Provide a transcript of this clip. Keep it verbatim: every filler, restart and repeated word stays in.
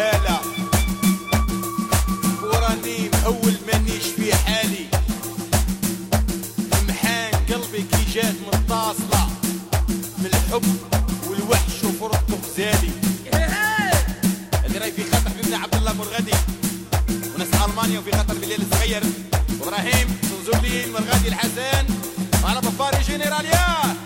هالة وراني مهول مانيش في حالي محان قلبي كي جات متصلة من الحب والوحش وفرط غزالي اللي راي في خطر حبيبنا عبد الله مرغدي وناس المانيا وفي خطر بالليل الصغير وابراهيم تنزلين مرغدي الحسن على بفاري جنراليا